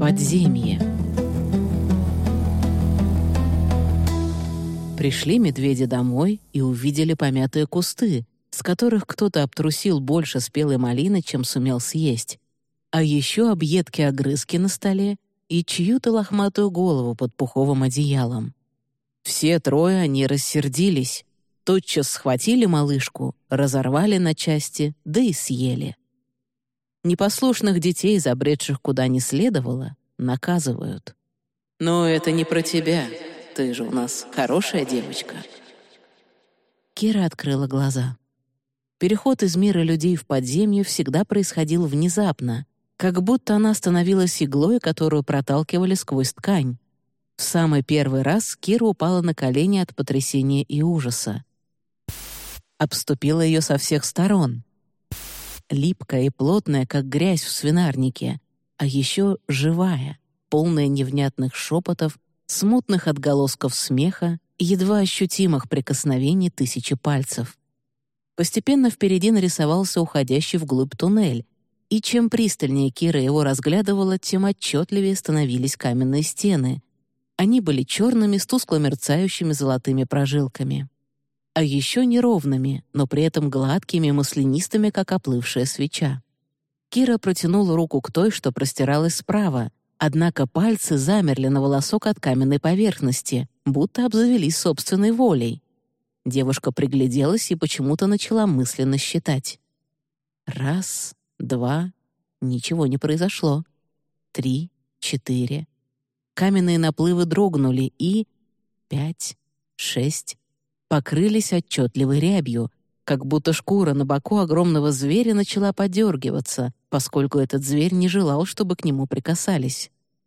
Подземье. Пришли медведи домой и увидели помятые кусты, с которых кто-то обтрусил больше спелой малины, чем сумел съесть, а еще объедки огрызки на столе и чью-то лохматую голову под пуховым одеялом. Все трое они рассердились, тотчас схватили малышку, разорвали на части, да и съели. Непослушных детей, забредших куда не следовало, наказывают. «Но это не про тебя. Ты же у нас хорошая девочка». Кира открыла глаза. Переход из мира людей в подземье всегда происходил внезапно, как будто она становилась иглой, которую проталкивали сквозь ткань. В самый первый раз Кира упала на колени от потрясения и ужаса. Обступила ее со всех сторон. Липкая и плотная, как грязь в свинарнике, а еще живая, полная невнятных шепотов, смутных отголосков смеха и едва ощутимых прикосновений тысячи пальцев. Постепенно впереди нарисовался уходящий вглубь туннель, и чем пристальнее Кира его разглядывала, тем отчетливее становились каменные стены. Они были черными с тускло мерцающими золотыми прожилками. А еще неровными, но при этом гладкими и маслянистыми, как оплывшая свеча. Кира протянула руку к той, что простиралась справа, однако пальцы замерли на волосок от каменной поверхности, будто обзавелись собственной волей. Девушка пригляделась и почему-то начала мысленно считать. 1, 2, ничего не произошло. 3, 4. Каменные наплывы дрогнули и 5, 6. Покрылись отчетливой рябью, как будто шкура на боку огромного зверя начала подергиваться, поскольку этот зверь не желал, чтобы к нему прикасались.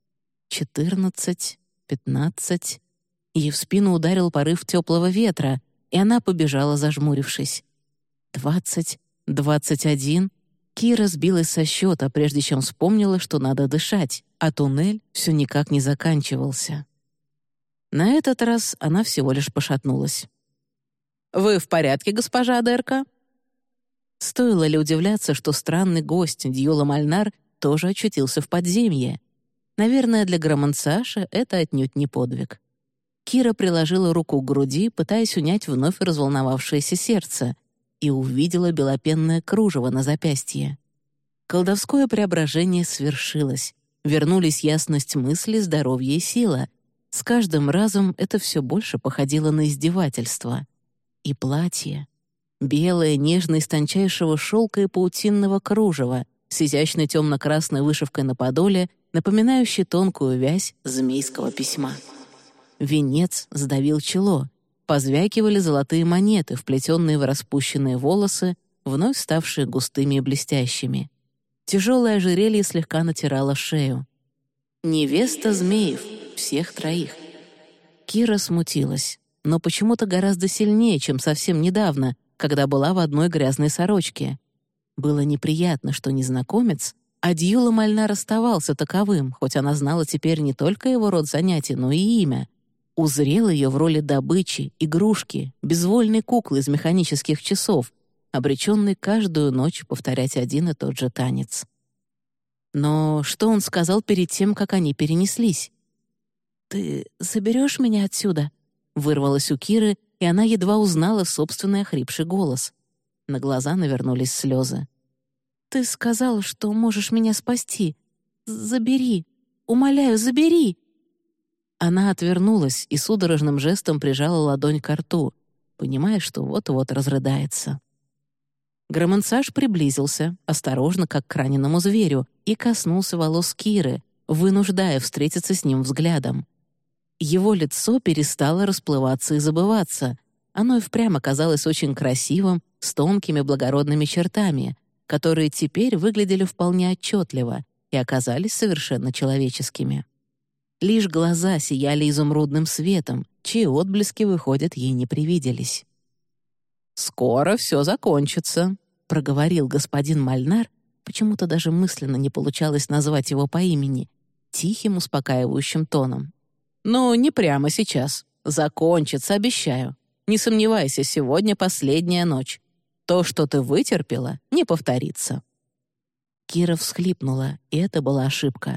14, 15. Ей в спину ударил порыв теплого ветра, и она побежала, зажмурившись. 20, 21. Кира сбилась со счета, прежде чем вспомнила, что надо дышать, а туннель все никак не заканчивался. На этот раз она всего лишь пошатнулась. «Вы в порядке, госпожа Адерка?» Стоило ли удивляться, что странный гость Дьюла Мальнар тоже очутился в подземье? Наверное, для Громансаша это отнюдь не подвиг. Кира приложила руку к груди, пытаясь унять вновь разволновавшееся сердце, и увидела белопенное кружево на запястье. Колдовское преображение свершилось. Вернулись ясность мысли, здоровье и сила. С каждым разом это все больше походило на издевательство. И платье. Белое, нежное, из тончайшего шелка и паутинного кружева, с изящной темно-красной вышивкой на подоле, напоминающей тонкую вязь змейского письма. Венец сдавил чело. Позвякивали золотые монеты, вплетенные в распущенные волосы, вновь ставшие густыми и блестящими. Тяжелое ожерелье слегка натирало шею. «Невеста змеев, всех троих». Кира смутилась, но почему-то гораздо сильнее, чем совсем недавно, когда была в одной грязной сорочке. Было неприятно, что незнакомец, а Дьюла Мальнар оставался таковым, хоть она знала теперь не только его род занятий, но и имя. Узрел ее в роли добычи, игрушки, безвольной куклы из механических часов, обреченной каждую ночь повторять один и тот же танец. Но что он сказал перед тем, как они перенеслись? «Ты заберешь меня отсюда?» Вырвалась у Киры, и она едва узнала собственный охрипший голос. На глаза навернулись слезы. «Ты сказал, что можешь меня спасти. Забери! Умоляю, забери!» Она отвернулась и судорожным жестом прижала ладонь к рту, понимая, что вот-вот разрыдается. Громансаш приблизился, осторожно, как к раненому зверю, и коснулся волос Киры, вынуждая встретиться с ним взглядом. Его лицо перестало расплываться и забываться. Оно и впрямь оказалось очень красивым, с тонкими благородными чертами, которые теперь выглядели вполне отчетливо и оказались совершенно человеческими. Лишь глаза сияли изумрудным светом, чьи отблески, выходят, ей не привиделись. «Скоро все закончится», — проговорил господин Мальнар, почему-то даже мысленно не получалось назвать его по имени, тихим, успокаивающим тоном. «Ну, не прямо сейчас. Закончится, обещаю. Не сомневайся, сегодня последняя ночь. То, что ты вытерпела, не повторится». Кира всхлипнула, и это была ошибка.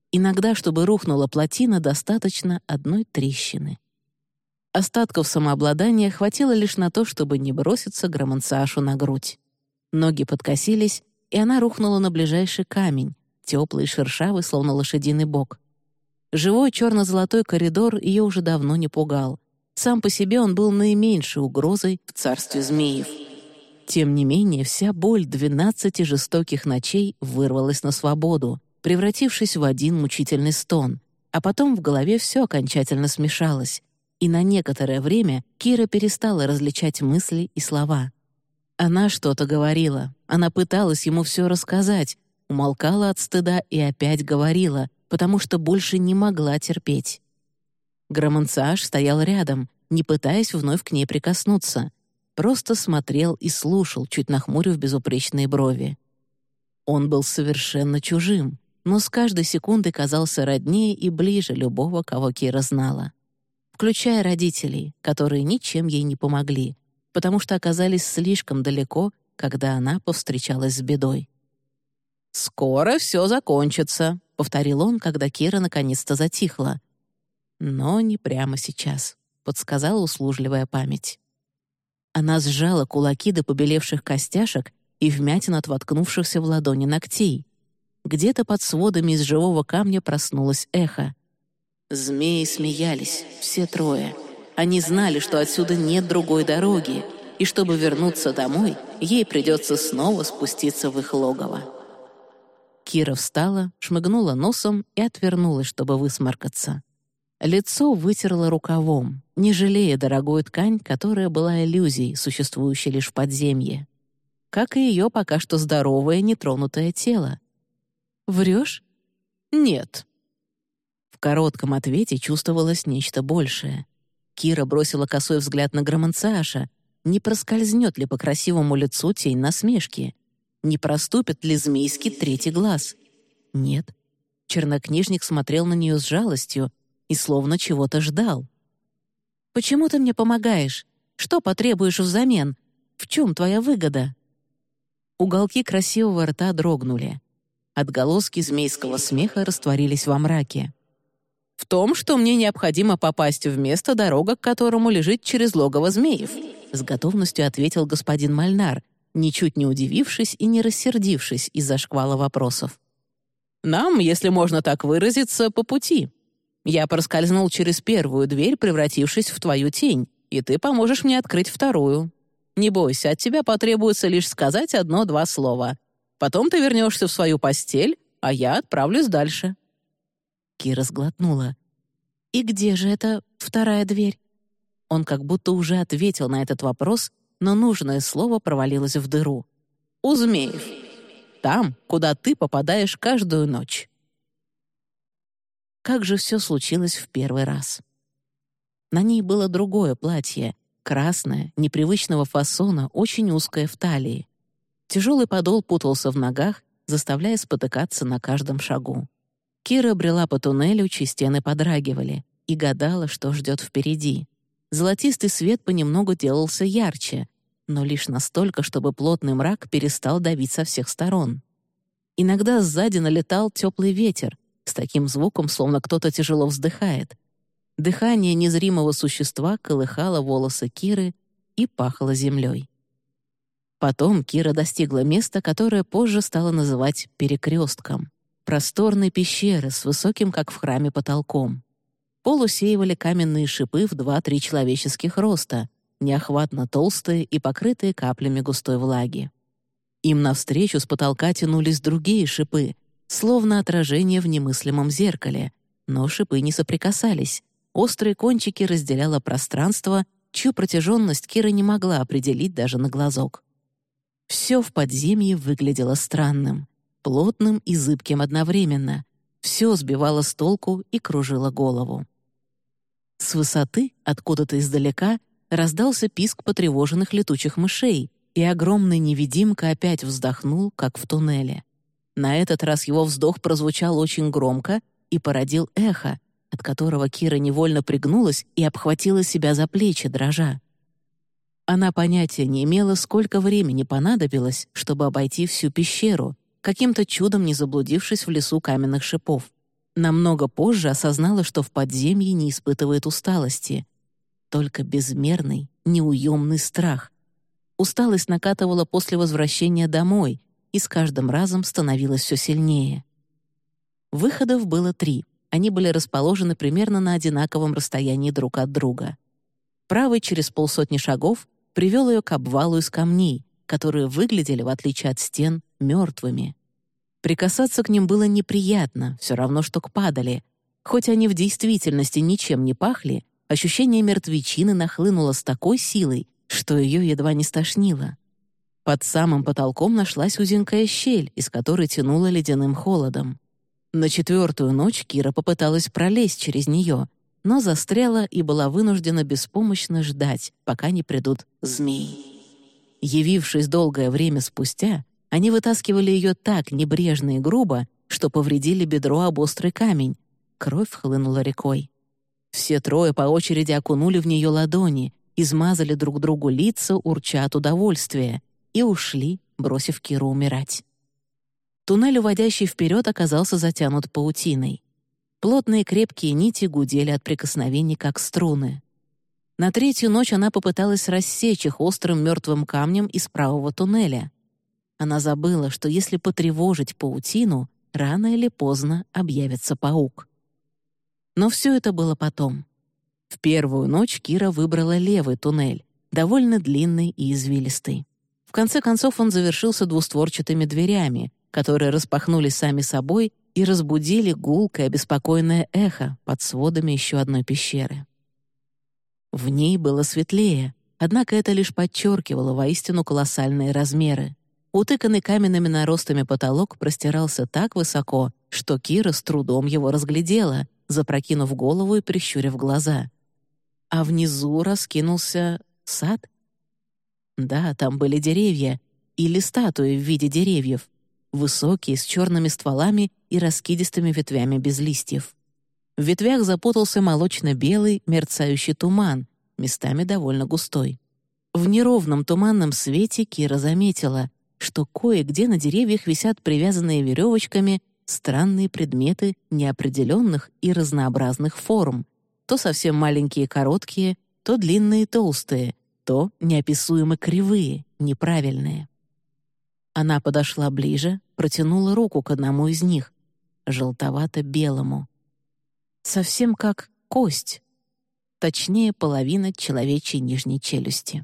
Иногда, чтобы рухнула плотина, достаточно одной трещины. Остатков самообладания хватило лишь на то, чтобы не броситься Громансаашу на грудь. Ноги подкосились, и она рухнула на ближайший камень, теплый и шершавый, словно лошадиный бок. Живой черно-золотой коридор ее уже давно не пугал. Сам по себе он был наименьшей угрозой в царстве змеев. Тем не менее, вся боль 12 жестоких ночей вырвалась на свободу, превратившись в один мучительный стон, а потом в голове все окончательно смешалось, и на некоторое время Кира перестала различать мысли и слова. Она что-то говорила, она пыталась ему все рассказать, умолкала от стыда и опять говорила, потому что больше не могла терпеть. Громансааш стоял рядом, не пытаясь вновь к ней прикоснуться, просто смотрел и слушал, чуть нахмурив безупречные брови. Он был совершенно чужим, но с каждой секундой казался роднее и ближе любого, кого Кира знала. Включая родителей, которые ничем ей не помогли, потому что оказались слишком далеко, когда она повстречалась с бедой. «Скоро все закончится», — повторил он, когда Кира наконец-то затихла. «Но не прямо сейчас», — подсказала услужливая память. Она сжала кулаки до побелевших костяшек и вмятин от воткнувшихся в ладони ногтей. Где-то под сводами из живого камня проснулось эхо. Змеи смеялись, все трое. Они знали, что отсюда нет другой дороги, и чтобы вернуться домой, ей придется снова спуститься в их логово. Кира встала, шмыгнула носом и отвернулась, чтобы высморкаться. Лицо вытерла рукавом, не жалея дорогую ткань, которая была иллюзией, существующей лишь в подземье. Как и ее пока что здоровое, нетронутое тело. «Врешь?» «Нет». В коротком ответе чувствовалось нечто большее. Кира бросила косой взгляд на Громансааша. Не проскользнет ли по красивому лицу тень насмешки? Не проступит ли змейский третий глаз? Нет. Чернокнижник смотрел на нее с жалостью и словно чего-то ждал. «Почему ты мне помогаешь? Что потребуешь взамен? В чем твоя выгода?» Уголки красивого рта дрогнули. Отголоски змейского смеха растворились во мраке. «В том, что мне необходимо попасть в место, дорога к которому лежит через логово змеев», с готовностью ответил господин Мальнар, ничуть не удивившись и не рассердившись из-за шквала вопросов. «Нам, если можно так выразиться, по пути. Я проскользнул через первую дверь, превратившись в твою тень, и ты поможешь мне открыть вторую. Не бойся, от тебя потребуется лишь сказать 1-2 слова. Потом ты вернешься в свою постель, а я отправлюсь дальше». Кира сглотнула. «И где же эта вторая дверь?» Он как будто уже ответил на этот вопрос, но нужное слово провалилось в дыру. «У змеев. Там, куда ты попадаешь каждую ночь». Как же все случилось в первый раз. На ней было другое платье, красное, непривычного фасона, очень узкое в талии. Тяжелый подол путался в ногах, заставляя спотыкаться на каждом шагу. Кира брела по туннелю, чьи стены подрагивали, и гадала, что ждет впереди. Золотистый свет понемногу делался ярче, но лишь настолько, чтобы плотный мрак перестал давить со всех сторон. Иногда сзади налетал теплый ветер, с таким звуком, словно кто-то тяжело вздыхает. Дыхание незримого существа колыхало волосы Киры и пахло землей. Потом Кира достигла места, которое позже стала называть перекрестком. Просторной пещеры с высоким, как в храме, потолком. Пол усеивали каменные шипы в 2-3 человеческих роста, неохватно толстые и покрытые каплями густой влаги. Им навстречу с потолка тянулись другие шипы, словно отражение в немыслимом зеркале, но шипы не соприкасались. Острые кончики разделяло пространство, чью протяженность Кира не могла определить даже на глазок. Все в подземье выглядело странным, плотным и зыбким одновременно. Все сбивало с толку и кружило голову. С высоты, откуда-то издалека, раздался писк потревоженных летучих мышей, и огромный невидимка опять вздохнул, как в туннеле. На этот раз его вздох прозвучал очень громко и породил эхо, от которого Кира невольно пригнулась и обхватила себя за плечи, дрожа. Она понятия не имела, сколько времени понадобилось, чтобы обойти всю пещеру, каким-то чудом не заблудившись в лесу каменных шипов. Намного позже осознала, что в подземье не испытывает усталости, только безмерный, неуемный страх. Усталость накатывала после возвращения домой и с каждым разом становилась все сильнее. Выходов было 3. Они были расположены примерно на одинаковом расстоянии друг от друга. Правый через 50 шагов привел ее к обвалу из камней, которые выглядели, в отличие от стен, мертвыми. Прикасаться к ним было неприятно, все равно, что к падали. Хоть они в действительности ничем не пахли, ощущение мертвечины нахлынуло с такой силой, что ее едва не стошнило. Под самым потолком нашлась узенькая щель, из которой тянуло ледяным холодом. На 4-ю ночь Кира попыталась пролезть через нее, но застряла и была вынуждена беспомощно ждать, пока не придут змеи. Явившись долгое время спустя, они вытаскивали ее так небрежно и грубо, что повредили бедро об острый камень. Кровь хлынула рекой. Все 3 по очереди окунули в нее ладони, измазали друг другу лица, урча от удовольствия, и ушли, бросив Киру умирать. Туннель, уводящий вперед, оказался затянут паутиной. Плотные крепкие нити гудели от прикосновений, как струны. На 3-ю ночь она попыталась рассечь их острым мертвым камнем из правого туннеля. Она забыла, что если потревожить паутину, рано или поздно объявится паук. Но все это было потом. В 1-ю ночь Кира выбрала левый туннель, довольно длинный и извилистый. В конце концов он завершился двустворчатыми дверями, которые распахнулись сами собой и разбудили гулкое, обеспокоенное эхо под сводами еще одной пещеры. В ней было светлее, однако это лишь подчеркивало воистину колоссальные размеры. Утыканный каменными наростами потолок простирался так высоко, что Кира с трудом его разглядела, запрокинув голову и прищурив глаза. А внизу раскинулся сад. Да, там были деревья или статуи в виде деревьев, высокие, с черными стволами и раскидистыми ветвями без листьев. В ветвях запутался молочно-белый, мерцающий туман, местами довольно густой. В неровном туманном свете Кира заметила, что кое-где на деревьях висят привязанные веревочками странные предметы неопределенных и разнообразных форм, то совсем маленькие и короткие, то длинные и толстые, то неописуемо кривые, неправильные. Она подошла ближе, протянула руку к одному из них, желтовато-белому. Совсем как кость, точнее, половина человечьей нижней челюсти.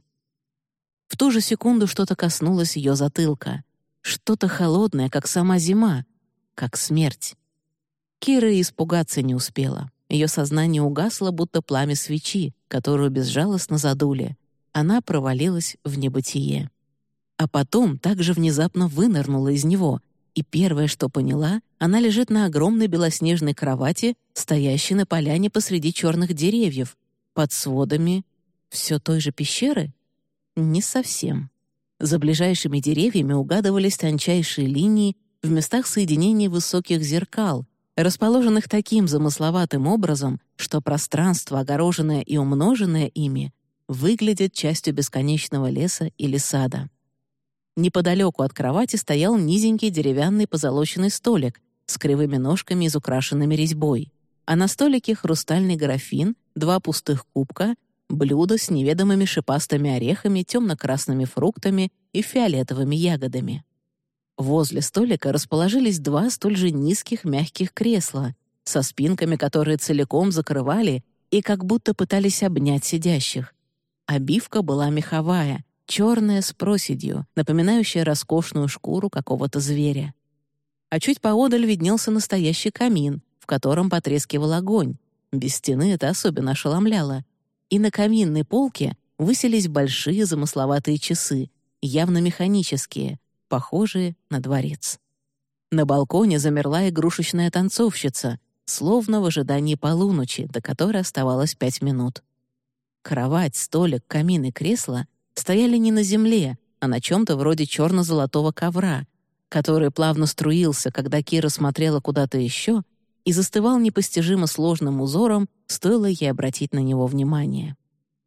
В ту же секунду что-то коснулось ее затылка, что-то холодное, как сама зима, как смерть. Кира испугаться не успела. Ее сознание угасло, будто пламя свечи, которую безжалостно задули. Она провалилась в небытие. А потом также внезапно вынырнула из него, и первое, что поняла, она лежит на огромной белоснежной кровати, стоящей на поляне посреди черных деревьев, под сводами все той же пещеры? Не совсем. За ближайшими деревьями угадывались тончайшие линии в местах соединения высоких зеркал, расположенных таким замысловатым образом, что пространство, огороженное и умноженное ими, выглядит частью бесконечного леса или сада. Неподалеку от кровати стоял низенький деревянный позолоченный столик с кривыми ножками, изукрашенными резьбой, а на столике хрустальный графин, 2 пустых кубка, блюдо с неведомыми шипастыми орехами, темно-красными фруктами и фиолетовыми ягодами. Возле столика расположились 2 столь же низких мягких кресла, со спинками, которые целиком закрывали и как будто пытались обнять сидящих. Обивка была меховая, черная с проседью, напоминающая роскошную шкуру какого-то зверя. А чуть поодаль виднелся настоящий камин, в котором потрескивал огонь. Без стены это особенно ошеломляло. И на каминной полке высились большие замысловатые часы, явно механические, похожие на дворец. На балконе замерла игрушечная танцовщица, словно в ожидании полуночи, до которой оставалось 5 минут. Кровать, столик, камин и кресло стояли не на земле, а на чем-то вроде черно-золотого ковра, который плавно струился, когда Кира смотрела куда-то еще, и застывал непостижимо сложным узором, стоило ей обратить на него внимание.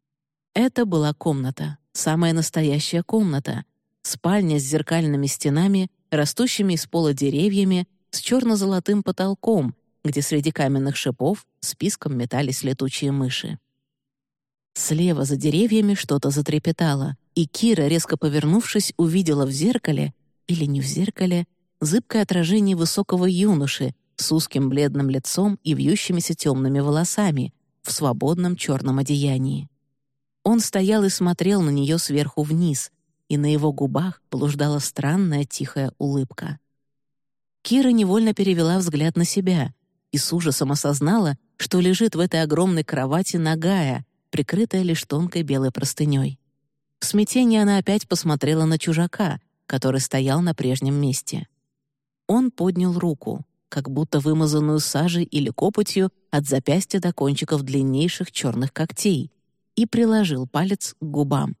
Это была комната, самая настоящая комната, спальня с зеркальными стенами, растущими из пола деревьями, с черно-золотым потолком, где среди каменных шипов списком метались летучие мыши. Слева за деревьями что-то затрепетало, и Кира, резко повернувшись, увидела в зеркале, или не в зеркале, зыбкое отражение высокого юноши с узким бледным лицом и вьющимися темными волосами в свободном черном одеянии. Он стоял и смотрел на нее сверху вниз, и на его губах блуждала странная тихая улыбка. Кира невольно перевела взгляд на себя и с ужасом осознала, что лежит в этой огромной кровати нагая, прикрытая лишь тонкой белой простыней. В смятении она опять посмотрела на чужака, который стоял на прежнем месте. Он поднял руку, как будто вымазанную сажей или копотью от запястья до кончиков длиннейших черных когтей, и приложил палец к губам.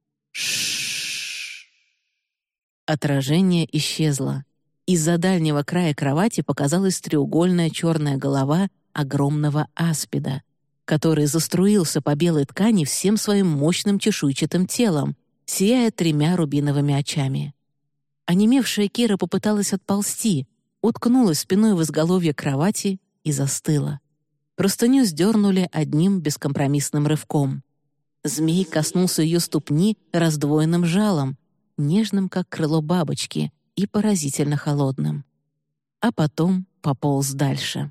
Шшш. Отражение исчезло. Из-за дальнего края кровати показалась треугольная черная голова огромного аспида, который заструился по белой ткани всем своим мощным чешуйчатым телом, сияя 3 рубиновыми очами. Онемевшая Кира попыталась отползти, уткнулась спиной в изголовье кровати и застыла. Простыню сдернули одним бескомпромиссным рывком. Змей коснулся ее ступни раздвоенным жалом, нежным, как крыло бабочки, и поразительно холодным. А потом пополз дальше.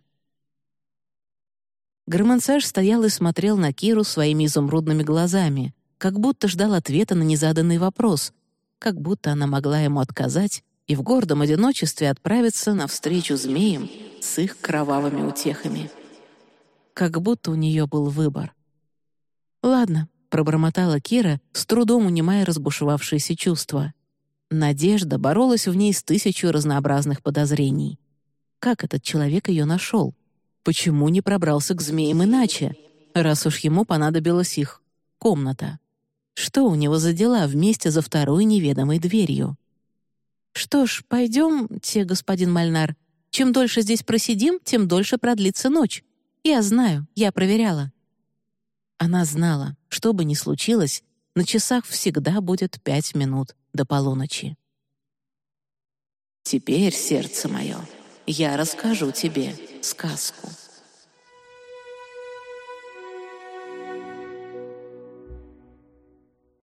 Громансаж стоял и смотрел на Киру своими изумрудными глазами, как будто ждал ответа на незаданный вопрос, как будто она могла ему отказать и в гордом одиночестве отправиться навстречу змеям с их кровавыми утехами. Как будто у нее был выбор. «Ладно», — пробормотала Кира, с трудом унимая разбушевавшиеся чувства. Надежда боролась в ней с 1000 разнообразных подозрений. Как этот человек ее нашел? Почему не пробрался к змеям иначе, раз уж ему понадобилась их комната? Что у него за дела вместе за второй неведомой дверью? «Что ж, пойдемте, господин Мальнар. Чем дольше здесь просидим, тем дольше продлится ночь. Я знаю, я проверяла». Она знала, что бы ни случилось, на часах всегда будет 5 минут до полуночи. «Теперь, сердце мое, я расскажу тебе сказку».